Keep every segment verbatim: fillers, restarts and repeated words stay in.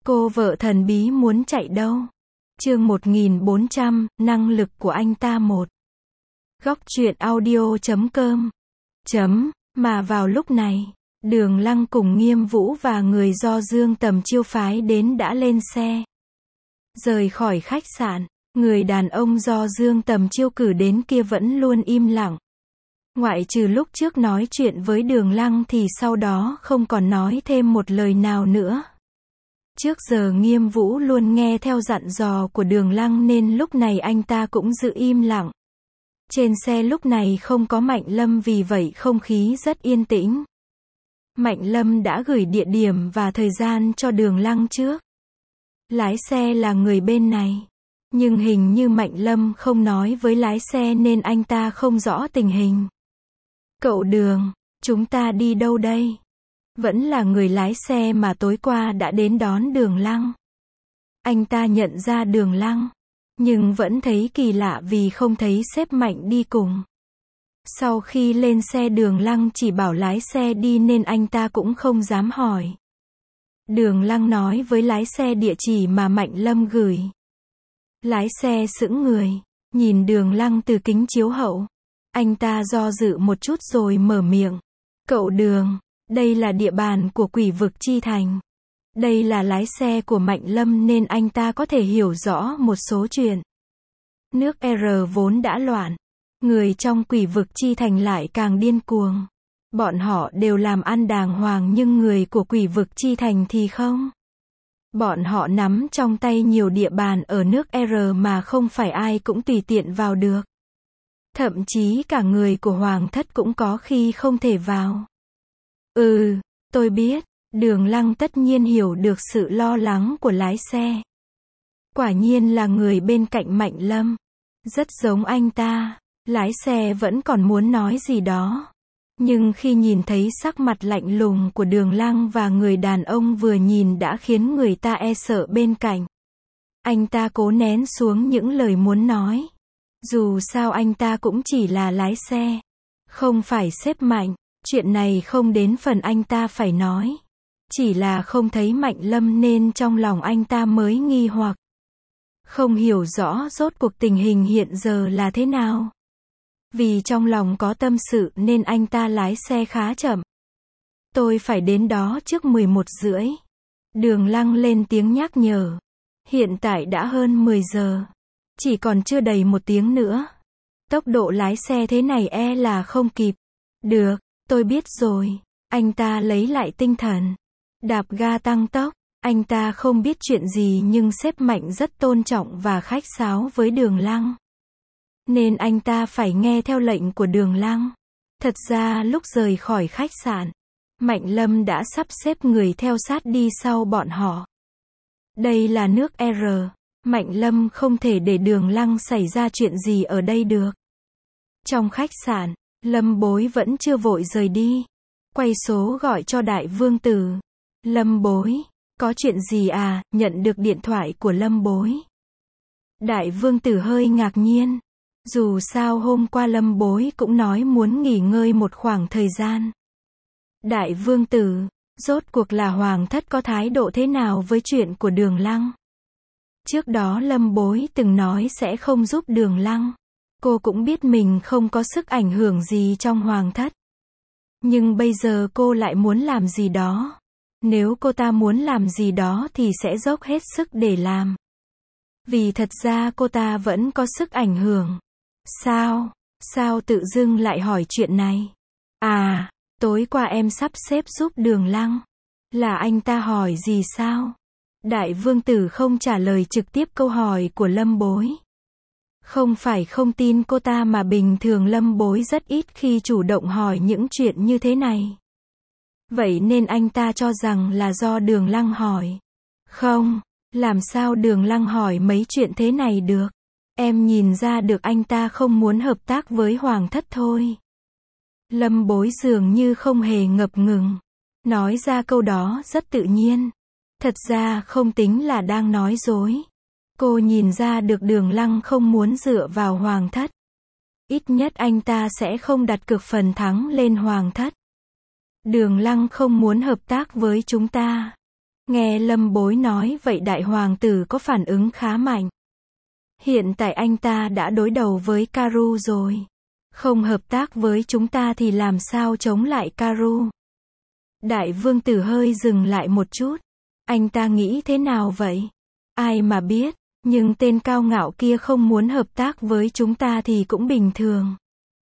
Cô vợ thần bí muốn chạy đâu? Chương một nghìn bốn trăm, năng lực của anh ta một. Góc truyện audio chấm com. Chấm, mà vào lúc này, Đường Lăng cùng Nghiêm Vũ và người do Dương Tầm chiêu phái đến đã lên xe. Rời khỏi khách sạn, người đàn ông do Dương Tầm chiêu cử đến kia vẫn luôn im lặng. Ngoại trừ lúc trước nói chuyện với Đường Lăng thì sau đó không còn nói thêm một lời nào nữa. Trước giờ Nghiêm Vũ luôn nghe theo dặn dò của Đường Lăng nên lúc này anh ta cũng giữ im lặng. Trên xe lúc này không có Mạnh Lâm vì vậy không khí rất yên tĩnh. Mạnh Lâm đã gửi địa điểm và thời gian cho Đường Lăng trước. Lái xe là người bên này. Nhưng hình như Mạnh Lâm không nói với lái xe nên anh ta không rõ tình hình. Cậu Đường, chúng ta đi đâu đây? Vẫn là người lái xe mà tối qua đã đến đón Đường Lăng. Anh ta nhận ra Đường Lăng, nhưng vẫn thấy kỳ lạ vì không thấy sếp Mạnh đi cùng. Sau khi lên xe Đường Lăng chỉ bảo lái xe đi nên anh ta cũng không dám hỏi. Đường Lăng nói với lái xe địa chỉ mà Mạnh Lâm gửi. Lái xe sững người, nhìn Đường Lăng từ kính chiếu hậu. Anh ta do dự một chút rồi mở miệng. Cậu Đường, đây là địa bàn của Quỷ Vực Chi Thành. Đây là lái xe của Mạnh Lâm nên anh ta có thể hiểu rõ một số chuyện. Nước R vốn đã loạn. Người trong Quỷ Vực Chi Thành lại càng điên cuồng. Bọn họ đều làm ăn đàng hoàng nhưng người của Quỷ Vực Chi Thành thì không. Bọn họ nắm trong tay nhiều địa bàn ở nước R mà không phải ai cũng tùy tiện vào được. Thậm chí cả người của Hoàng thất cũng có khi không thể vào. Ừ, tôi biết. Đường Lăng tất nhiên hiểu được sự lo lắng của lái xe. Quả nhiên là người bên cạnh Mạnh Lâm. Rất giống anh ta. Lái xe vẫn còn muốn nói gì đó. Nhưng khi nhìn thấy sắc mặt lạnh lùng của Đường Lăng và người đàn ông vừa nhìn đã khiến người ta e sợ bên cạnh. Anh ta cố nén xuống những lời muốn nói. Dù sao anh ta cũng chỉ là lái xe. Không phải sếp Mạnh. Chuyện này không đến phần anh ta phải nói. Chỉ là không thấy Mạnh Lâm nên trong lòng anh ta mới nghi hoặc. Không hiểu rõ rốt cuộc tình hình hiện giờ là thế nào. Vì trong lòng có tâm sự nên anh ta lái xe khá chậm. Tôi phải đến đó trước mười một rưỡi. Đường Lăng lên tiếng nhắc nhở. Hiện tại đã hơn mười giờ. Chỉ còn chưa đầy một tiếng nữa. Tốc độ lái xe thế này e là không kịp. Được, tôi biết rồi. Anh ta lấy lại tinh thần. Đạp ga tăng tốc. Anh ta không biết chuyện gì nhưng sếp Mạnh rất tôn trọng và khách sáo với Đường Lăng. Nên anh ta phải nghe theo lệnh của Đường Lăng. Thật ra lúc rời khỏi khách sạn, Mạnh Lâm đã sắp xếp người theo sát đi sau bọn họ. Đây là nước R. Mạnh Lâm không thể để Đường Lăng xảy ra chuyện gì ở đây được. Trong khách sạn, Lâm Bối vẫn chưa vội rời đi. Quay số gọi cho Đại Vương Tử. Lâm Bối, có chuyện gì à? Nhận được điện thoại của Lâm Bối. Đại Vương Tử hơi ngạc nhiên. Dù sao hôm qua Lâm Bối cũng nói muốn nghỉ ngơi một khoảng thời gian. Đại Vương Tử, rốt cuộc là Hoàng thất có thái độ thế nào với chuyện của Đường Lăng? Trước đó Lâm Bối từng nói sẽ không giúp Đường Lăng. Cô cũng biết mình không có sức ảnh hưởng gì trong Hoàng thất. Nhưng bây giờ cô lại muốn làm gì đó. Nếu cô ta muốn làm gì đó thì sẽ dốc hết sức để làm. Vì thật ra cô ta vẫn có sức ảnh hưởng. Sao? Sao tự dưng lại hỏi chuyện này? À, tối qua em sắp xếp giúp Đường Lăng. Là anh ta hỏi gì sao? Đại Vương Tử không trả lời trực tiếp câu hỏi của Lâm Bối. Không phải không tin cô ta mà bình thường Lâm Bối rất ít khi chủ động hỏi những chuyện như thế này. Vậy nên anh ta cho rằng là do Đường Lăng hỏi. Không, làm sao Đường Lăng hỏi mấy chuyện thế này được? Em nhìn ra được anh ta không muốn hợp tác với Hoàng thất thôi. Lâm Bối dường như không hề ngập ngừng. Nói ra câu đó rất tự nhiên. Thật ra không tính là đang nói dối. Cô nhìn ra được Đường Lăng không muốn dựa vào Hoàng thất. Ít nhất anh ta sẽ không đặt cược phần thắng lên Hoàng thất. Đường Lăng không muốn hợp tác với chúng ta. Nghe Lâm Bối nói vậy đại hoàng tử có phản ứng khá mạnh. Hiện tại anh ta đã đối đầu với Karu rồi. Không hợp tác với chúng ta thì làm sao chống lại Karu? Đại vương tử hơi dừng lại một chút. Anh ta nghĩ thế nào vậy? Ai mà biết, nhưng tên cao ngạo kia không muốn hợp tác với chúng ta thì cũng bình thường.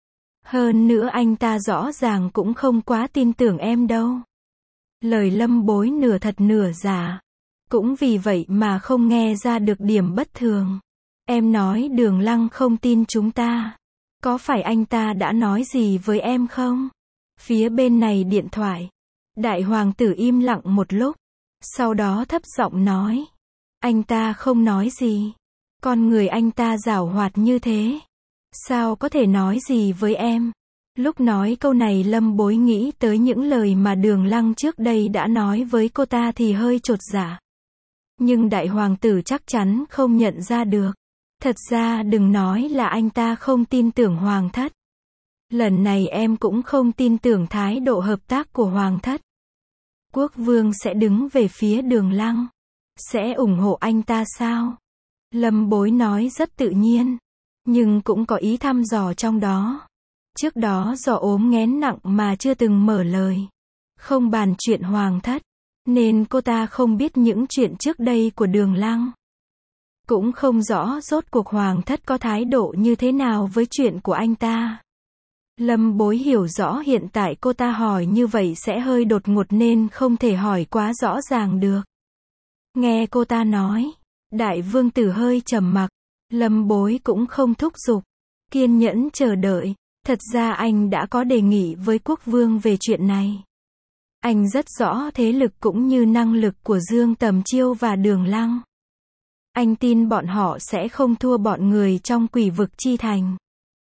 Hơn nữa anh ta rõ ràng cũng không quá tin tưởng em đâu. Lời Lâm Bối nửa thật nửa giả. Cũng vì vậy mà không nghe ra được điểm bất thường. Em nói Đường Lăng không tin chúng ta. Có phải anh ta đã nói gì với em không? Phía bên này điện thoại. Đại hoàng tử im lặng một lúc. Sau đó thấp giọng nói. Anh ta không nói gì. Con người anh ta giảo hoạt như thế. Sao có thể nói gì với em? Lúc nói câu này Lâm Bối nghĩ tới những lời mà Đường Lăng trước đây đã nói với cô ta thì hơi chột dạ. Nhưng đại hoàng tử chắc chắn không nhận ra được. Thật ra đừng nói là anh ta không tin tưởng hoàng thất. Lần này em cũng không tin tưởng thái độ hợp tác của hoàng thất. Quốc vương sẽ đứng về phía Đường Lăng. Sẽ ủng hộ anh ta sao? Lâm Bối nói rất tự nhiên. Nhưng cũng có ý thăm dò trong đó. Trước đó do ốm nghén nặng mà chưa từng mở lời. Không bàn chuyện hoàng thất. Nên cô ta không biết những chuyện trước đây của Đường Lăng. Cũng không rõ rốt cuộc hoàng thất có thái độ như thế nào với chuyện của anh ta. Lâm Bối hiểu rõ hiện tại cô ta hỏi như vậy sẽ hơi đột ngột nên không thể hỏi quá rõ ràng được. Nghe cô ta nói, đại vương tử hơi trầm mặc. Lâm Bối cũng không thúc giục. Kiên nhẫn chờ đợi. Thật ra anh đã có đề nghị với quốc vương về chuyện này. Anh rất rõ thế lực cũng như năng lực của Dương Tầm Chiêu và Đường Lăng. Anh tin bọn họ sẽ không thua bọn người trong Quỷ Vực Chi Thành.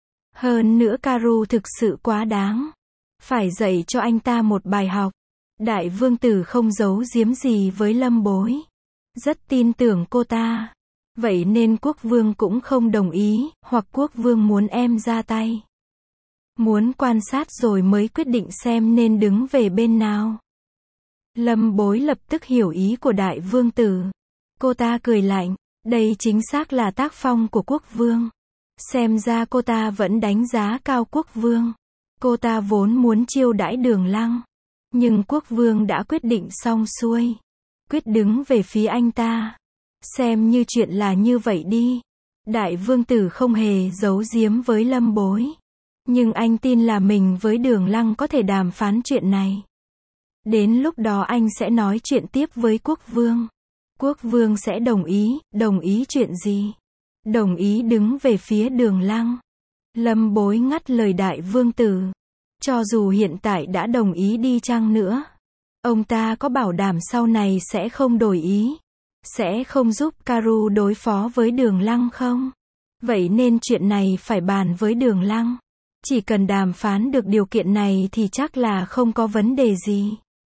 Hơn nữa Karu thực sự quá đáng. Phải dạy cho anh ta một bài học. Đại vương tử không giấu giếm gì với Lâm Bối. Rất tin tưởng cô ta. Vậy nên quốc vương cũng không đồng ý, hoặc quốc vương muốn em ra tay. Muốn quan sát rồi mới quyết định xem nên đứng về bên nào. Lâm Bối lập tức hiểu ý của đại vương tử. Cô ta cười lạnh. Đây chính xác là tác phong của quốc vương. Xem ra cô ta vẫn đánh giá cao quốc vương. Cô ta vốn muốn chiêu đãi Đường Lăng. Nhưng quốc vương đã quyết định xong xuôi. Quyết đứng về phía anh ta. Xem như chuyện là như vậy đi. Đại vương tử không hề giấu giếm với Lâm Bối. Nhưng anh tin là mình với Đường Lăng có thể đàm phán chuyện này. Đến lúc đó anh sẽ nói chuyện tiếp với quốc vương. Quốc vương sẽ đồng ý, đồng ý chuyện gì? Đồng ý đứng về phía Đường Lăng. Lâm Bối ngắt lời đại vương tử. Cho dù hiện tại đã đồng ý đi chăng nữa. Ông ta có bảo đảm sau này sẽ không đổi ý. Sẽ không giúp Karu đối phó với Đường Lăng không? Vậy nên chuyện này phải bàn với Đường Lăng. Chỉ cần đàm phán được điều kiện này thì chắc là không có vấn đề gì.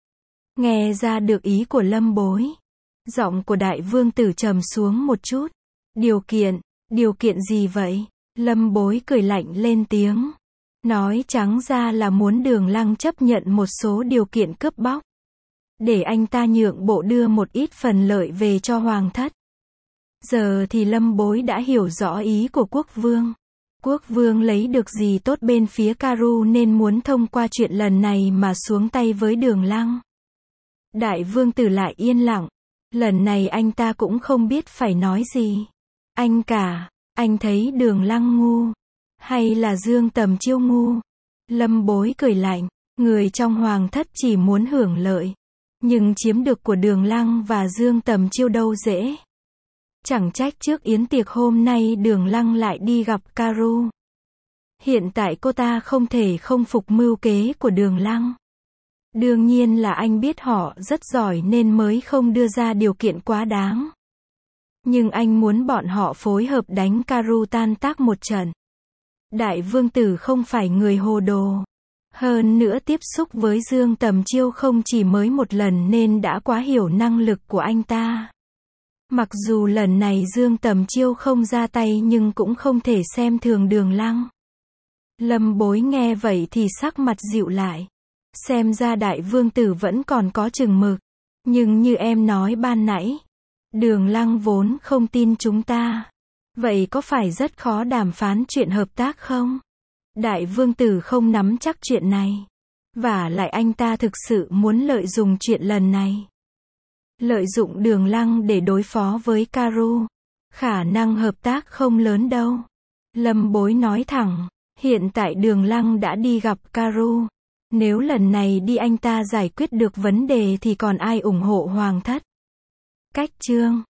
Nghe ra được ý của Lâm Bối. Giọng của đại vương tử trầm xuống một chút. Điều kiện, điều kiện gì vậy? Lâm Bối cười lạnh lên tiếng. Nói trắng ra là muốn Đường Lăng chấp nhận một số điều kiện cướp bóc. Để anh ta nhượng bộ đưa một ít phần lợi về cho hoàng thất. Giờ thì Lâm Bối đã hiểu rõ ý của quốc vương. Quốc vương lấy được gì tốt bên phía Karu nên muốn thông qua chuyện lần này mà xuống tay với Đường Lăng. Đại vương tử lại yên lặng. Lần này anh ta cũng không biết phải nói gì. Anh cả, anh thấy Đường Lăng ngu. Hay là Dương Tầm Chiêu ngu? Lâm Bối cười lạnh. Người trong hoàng thất chỉ muốn hưởng lợi. Nhưng chiếm được của Đường Lăng và Dương Tầm Chiêu đâu dễ. Chẳng trách trước yến tiệc hôm nay Đường Lăng lại đi gặp Karu. Hiện tại cô ta không thể không phục mưu kế của Đường Lăng. Đương nhiên là anh biết họ rất giỏi nên mới không đưa ra điều kiện quá đáng. Nhưng anh muốn bọn họ phối hợp đánh Karu tan tác một trận. Đại vương tử không phải người hồ đồ. Hơn nữa tiếp xúc với Dương Tầm Chiêu không chỉ mới một lần nên đã quá hiểu năng lực của anh ta. Mặc dù lần này Dương Tầm Chiêu không ra tay nhưng cũng không thể xem thường Đường Lăng. Lâm Bối nghe vậy thì sắc mặt dịu lại. Xem ra đại vương tử vẫn còn có chừng mực. Nhưng như em nói ban nãy, Đường Lăng vốn không tin chúng ta. Vậy có phải rất khó đàm phán chuyện hợp tác không? Đại vương tử không nắm chắc chuyện này. Vả lại anh ta thực sự muốn lợi dụng chuyện lần này. Lợi dụng Đường Lăng để đối phó với Karu. Khả năng hợp tác không lớn đâu. Lâm Bối nói thẳng, hiện tại Đường Lăng đã đi gặp Karu. Nếu lần này đi anh ta giải quyết được vấn đề thì còn ai ủng hộ hoàng thất? Cách chương